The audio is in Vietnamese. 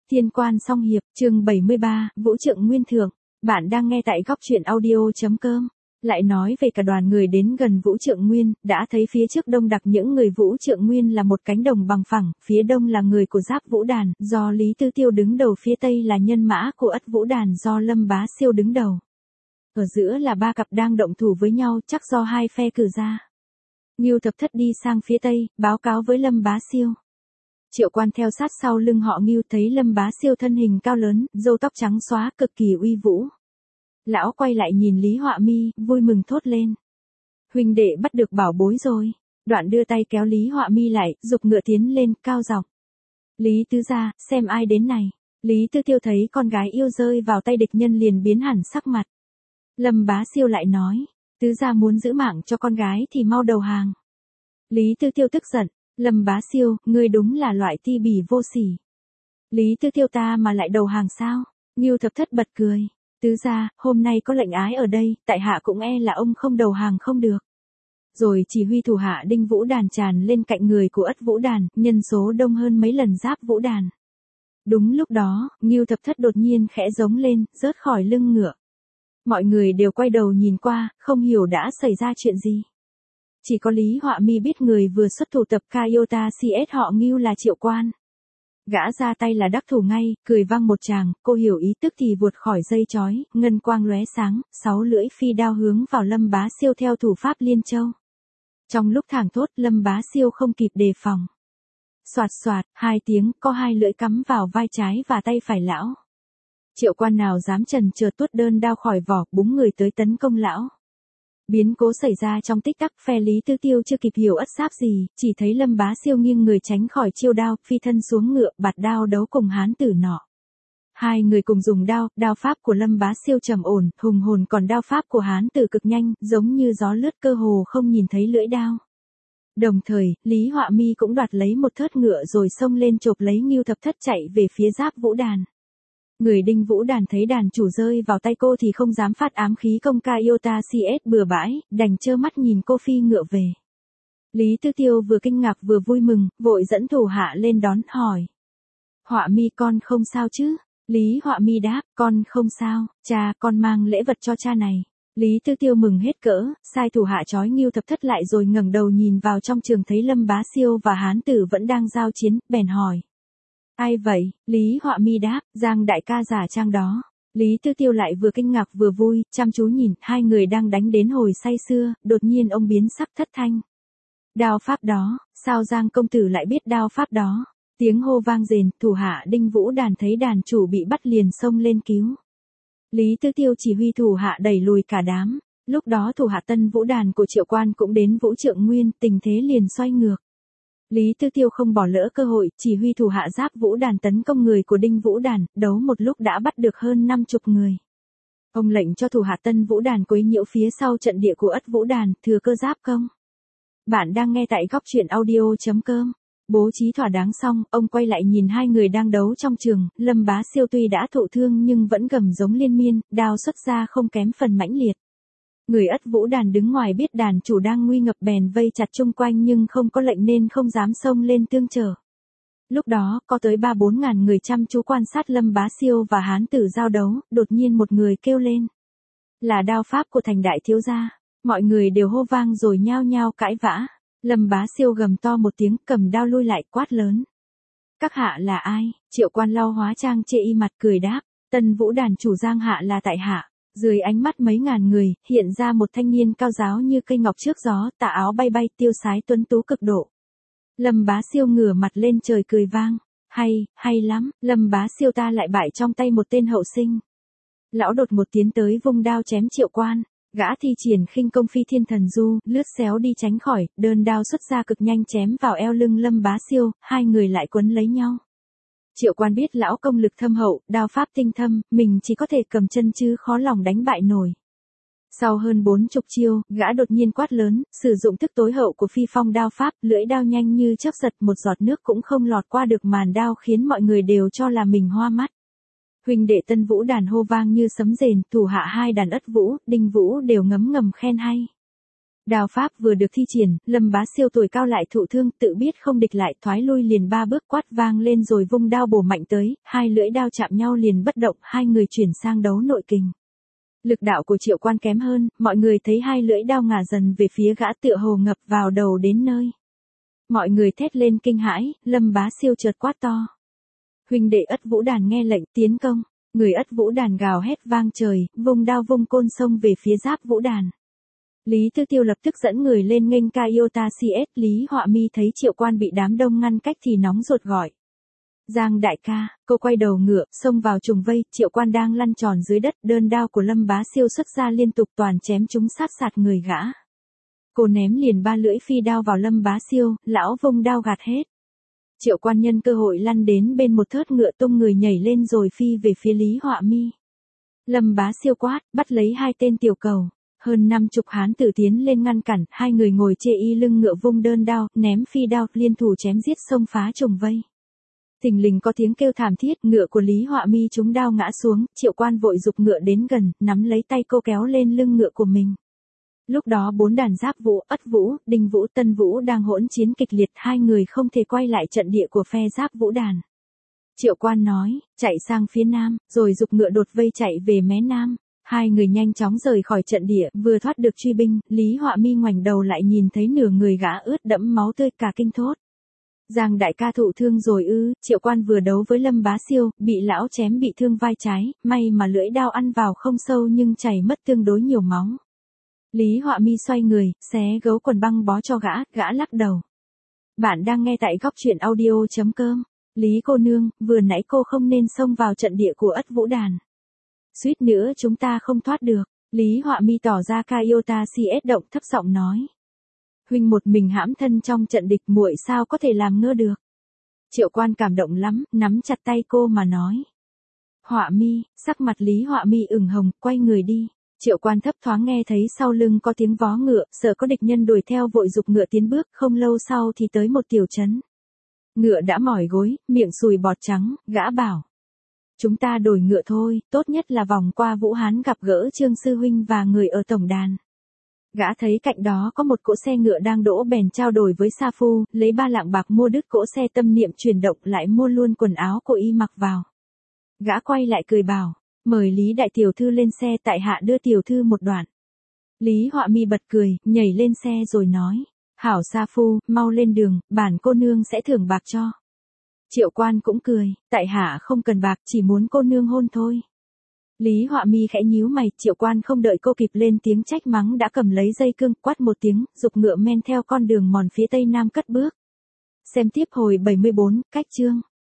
Thiên Quan Song Hiệp, chương 73, Vũ Trượng Nguyên Thượng. Bạn đang nghe tại góc truyện audio.com. Lại nói về cả đoàn người đến gần Vũ Trượng Nguyên, đã thấy phía trước đông đặc những người Vũ Trượng Nguyên là một cánh đồng bằng phẳng, phía đông là người của Giáp Vũ Đàn, do Lý Tư Tiêu đứng đầu, phía tây là nhân mã của Ất Vũ Đàn do Lâm Bá Siêu đứng đầu. Ở giữa là ba cặp đang động thủ với nhau, chắc do hai phe cử ra. Ngưu Thập Thất đi sang phía tây, báo cáo với Lâm Bá Siêu. Triệu Quan theo sát sau lưng họ Ngưu, thấy Lâm Bá Siêu thân hình cao lớn, râu tóc trắng xóa, cực kỳ uy vũ. Lão quay lại nhìn Lý Họa Mi, vui mừng thốt lên: huynh đệ bắt được bảo bối rồi. Đoạn đưa tay kéo Lý Họa Mi lại, giục ngựa tiến lên, cao giọng: Lý tứ gia, xem ai đến này. Lý Tư Tiêu thấy con gái yêu rơi vào tay địch nhân liền biến hẳn sắc mặt. Lâm Bá Siêu lại nói: tứ gia muốn giữ mạng cho con gái thì mau đầu hàng. Lý Tư Tiêu tức giận: Lâm Bá Siêu, ngươi đúng là loại ti bỉ vô sỉ. Lý Tư Tiêu ta mà lại đầu hàng sao? Ngưu Thập Thất bật cười: tứ gia, hôm nay có lệnh ái ở đây, tại hạ cũng e là ông không đầu hàng không được. Rồi chỉ huy thủ hạ Đinh Vũ Đàn tràn lên cạnh người của Ất Vũ Đàn, nhân số đông hơn mấy lần Giáp Vũ Đàn. Đúng lúc đó, Ngưu Thập Thất đột nhiên khẽ giống lên, rớt khỏi lưng ngựa. Mọi người đều quay đầu nhìn qua, không hiểu đã xảy ra chuyện gì. Chỉ có Lý Họa Mi biết người vừa xuất thủ tập Kayota CS họ Ngưu là Triệu Quan. Gã ra tay là đắc thủ ngay, cười vang một tràng, cô hiểu ý tức thì vụt khỏi dây chói, ngân quang lóe sáng, 6 lưỡi phi đao hướng vào Lâm Bá Siêu theo thủ pháp Liên Châu. Trong lúc thảng thốt, Lâm Bá Siêu không kịp đề phòng. Soạt soạt, 2 tiếng, có 2 lưỡi cắm vào vai trái và tay phải lão. Triệu Quan nào dám chần chờ, tuốt đơn đao khỏi vỏ, búng người tới tấn công lão. Biến cố xảy ra trong tích tắc, phe Lý Tư Tiêu chưa kịp hiểu ất sáp gì, chỉ thấy Lâm Bá Siêu nghiêng người tránh khỏi chiêu đao, phi thân xuống ngựa, bạt đao đấu cùng hán tử nọ. Hai người cùng dùng đao, đao pháp của Lâm Bá Siêu trầm ổn, hùng hồn, còn đao pháp của hán tử cực nhanh, giống như gió lướt, cơ hồ không nhìn thấy lưỡi đao. Đồng thời, Lý Họa Mi cũng đoạt lấy một thớt ngựa rồi xông lên chộp lấy Ngưu Thập Thất chạy về phía Giáp Vũ Đàn. Người Đinh Vũ Đàn thấy đàn chủ rơi vào tay cô thì không dám phát ám khí công Kayota CS bừa bãi, đành trơ mắt nhìn cô phi ngựa về. Lý Tư Tiêu vừa kinh ngạc vừa vui mừng, vội dẫn thủ hạ lên đón, hỏi: Họa Mi con không sao chứ? Lý Họa Mi đáp: con không sao, cha, con mang lễ vật cho cha này. Lý Tư Tiêu mừng hết cỡ, sai thủ hạ trói Ngưu Thập Thất lại rồi ngẩng đầu nhìn vào trong trường, thấy Lâm Bá Siêu và hán tử vẫn đang giao chiến, bèn hỏi: ai vậy? Lý Họa Mi đáp: Giang đại ca giả trang đó. Lý Tư Tiêu lại vừa kinh ngạc vừa vui, chăm chú nhìn, hai người đang đánh đến hồi say sưa, đột nhiên ông biến sắc thất thanh: đao pháp đó, sao Giang công tử lại biết đao pháp đó? Tiếng hô vang rền, thủ hạ Đinh Vũ Đàn thấy đàn chủ bị bắt liền xông lên cứu. Lý Tư Tiêu chỉ huy thủ hạ đẩy lùi cả đám. Lúc đó thủ hạ Tân Vũ Đàn của Triệu Quan cũng đến Vũ Trượng Nguyên, tình thế liền xoay ngược. Lý Tư Tiêu không bỏ lỡ cơ hội, chỉ huy thủ hạ Giáp Vũ Đàn tấn công người của Đinh Vũ Đàn, đấu một lúc đã bắt được hơn 50 người. Ông lệnh cho thủ hạ Tân Vũ Đàn quấy nhiễu phía sau trận địa của Ất Vũ Đàn, thừa cơ giáp công. Bạn đang nghe tại góc truyện audio.com. Bố trí thỏa đáng xong, ông quay lại nhìn hai người đang đấu trong trường, Lâm Bá Siêu tuy đã thụ thương nhưng vẫn gầm giống liên miên, đao xuất ra không kém phần mãnh liệt. Người Ất Vũ Đàn đứng ngoài biết đàn chủ đang nguy ngập bèn vây chặt chung quanh nhưng không có lệnh nên không dám xông lên tương trợ. Lúc đó, có tới 3-4 ngàn người chăm chú quan sát Lâm Bá Siêu và hán tử giao đấu, đột nhiên một người kêu lên: là đao pháp của Thành đại thiếu gia. Mọi người đều hô vang rồi nhao nhao cãi vã. Lâm Bá Siêu gầm to một tiếng, cầm đao lui lại, quát lớn: các hạ là ai? Triệu Quan lau hóa trang chê y mặt, cười đáp: Tân Vũ Đàn chủ Giang hạ là tại hạ. Dưới ánh mắt mấy ngàn người, hiện ra một thanh niên cao giáo như cây ngọc trước gió, tà áo bay bay, tiêu sái tuấn tú cực độ. Lâm Bá Siêu ngửa mặt lên trời cười vang: hay lắm, Lâm Bá Siêu ta lại bại trong tay một tên hậu sinh. Lão đột một tiến tới vung đao chém Triệu Quan, gã thi triển khinh công phi thiên thần du, lướt xéo đi tránh khỏi, đơn đao xuất ra cực nhanh chém vào eo lưng Lâm Bá Siêu, hai người lại quấn lấy nhau. Triệu Quan biết lão công lực thâm hậu, đao pháp tinh thâm, mình chỉ có thể cầm chân chứ khó lòng đánh bại nổi. Sau hơn 40 chiêu, gã đột nhiên quát lớn, sử dụng thức tối hậu của phi phong đao pháp, lưỡi đao nhanh như chớp giật, một giọt nước cũng không lọt qua được màn đao khiến mọi người đều cho là mình hoa mắt. Huynh đệ Tân Vũ Đàn hô vang như sấm rền, thủ hạ hai đàn Ất Vũ, Đinh Vũ đều ngấm ngầm khen hay. Đao pháp vừa được thi triển, Lâm Bá Siêu tuổi cao lại thụ thương, tự biết không địch lại, thoái lui liền 3 bước, quát vang lên rồi vung đao bổ mạnh tới, hai lưỡi đao chạm nhau liền bất động, hai người chuyển sang đấu nội kình. Lực đạo của Triệu Quan kém hơn, mọi người thấy hai lưỡi đao ngả dần về phía gã, tựa hồ ngập vào đầu đến nơi. Mọi người thét lên kinh hãi, Lâm Bá Siêu chợt quát to. Huynh đệ Ất Vũ Đàn nghe lệnh tiến công, người Ất Vũ Đàn gào hét vang trời, vung đao vung côn xông về phía Giáp Vũ Đàn. Lý Tư Tiêu lập tức dẫn người lên nghênh ca Iota CS, Lý Họa Mi thấy Triệu Quan bị đám đông ngăn cách thì nóng ruột gọi. Giang đại ca, cô quay đầu ngựa, xông vào trùng vây, Triệu Quan đang lăn tròn dưới đất, đơn đao của Lâm Bá Siêu xuất ra liên tục toàn chém trúng sát sạt người gã. Cô ném liền 3 lưỡi phi đao vào Lâm Bá Siêu, lão vung đao gạt hết. Triệu Quan nhân cơ hội lăn đến bên một thớt ngựa tung người nhảy lên rồi phi về phía Lý Họa Mi. Lâm Bá Siêu quát, bắt lấy hai tên tiểu cầu. Hơn 50 hán tử tiến lên ngăn cản, hai người ngồi chê y lưng ngựa vung đơn đao, ném phi đao, liên thủ chém giết xông phá trùng vây. Thình lình có tiếng kêu thảm thiết, ngựa của Lý Họa Mi trúng đao ngã xuống, Triệu Quan vội giục ngựa đến gần, nắm lấy tay cô kéo lên lưng ngựa của mình. Lúc đó 4 đàn Giáp Vũ, Ất Vũ, Đinh Vũ, Tân Vũ đang hỗn chiến kịch liệt, hai người không thể quay lại trận địa của phe Giáp Vũ đàn. Triệu Quan nói, chạy sang phía nam, rồi giục ngựa đột vây chạy về mé nam. Hai người nhanh chóng rời khỏi trận địa, vừa thoát được truy binh, Lý Họa Mi ngoảnh đầu lại nhìn thấy nửa người gã ướt đẫm máu tươi, cả kinh thốt. Giang đại ca thụ thương rồi ư? Triệu Quan vừa đấu với Lâm Bá Siêu, bị lão chém bị thương vai trái, may mà lưỡi đao ăn vào không sâu nhưng chảy mất tương đối nhiều máu. Lý Họa Mi xoay người, xé gấu quần băng bó cho gã lắc đầu. Bạn đang nghe tại góc truyện audio.com. Lý cô nương, vừa nãy cô không nên xông vào trận địa của Ất Vũ đàn. Suýt nữa chúng ta không thoát được. Lý Họa Mi tỏ ra ca Iota CS động, thấp giọng nói. Huynh một mình hãm thân trong trận địch, muội sao có thể làm ngơ được. Triệu Quan cảm động lắm, nắm chặt tay cô mà nói. Họa Mi, sắc mặt Lý Họa Mi ửng hồng, quay người đi. Triệu Quan thấp thoáng nghe thấy sau lưng có tiếng vó ngựa, sợ có địch nhân đuổi theo vội giục ngựa tiến bước, không lâu sau thì tới một tiểu trấn. Ngựa đã mỏi gối, miệng sùi bọt trắng, gã bảo. Chúng ta đổi ngựa thôi, tốt nhất là vòng qua Vũ Hán gặp gỡ Trương Sư Huynh và người ở tổng đàn. Gã thấy cạnh đó có một cỗ xe ngựa đang đỗ bèn trao đổi với Sa Phu, lấy 3 lạng bạc mua đứt cỗ xe, tâm niệm chuyển động lại mua luôn quần áo của y mặc vào. Gã quay lại cười bảo, mời Lý đại tiểu thư lên xe, tại hạ đưa tiểu thư một đoạn. Lý Họa Mi bật cười, nhảy lên xe rồi nói, hảo Sa Phu, mau lên đường, bản cô nương sẽ thưởng bạc cho. Triệu Quan cũng cười, tại hạ không cần bạc, chỉ muốn cô nương hôn thôi. Lý Họa Mi khẽ nhíu mày, Triệu Quan không đợi cô kịp lên tiếng trách mắng đã cầm lấy dây cương, quát một tiếng, giục ngựa men theo con đường mòn phía tây nam cất bước. Xem tiếp hồi 74, cách chương.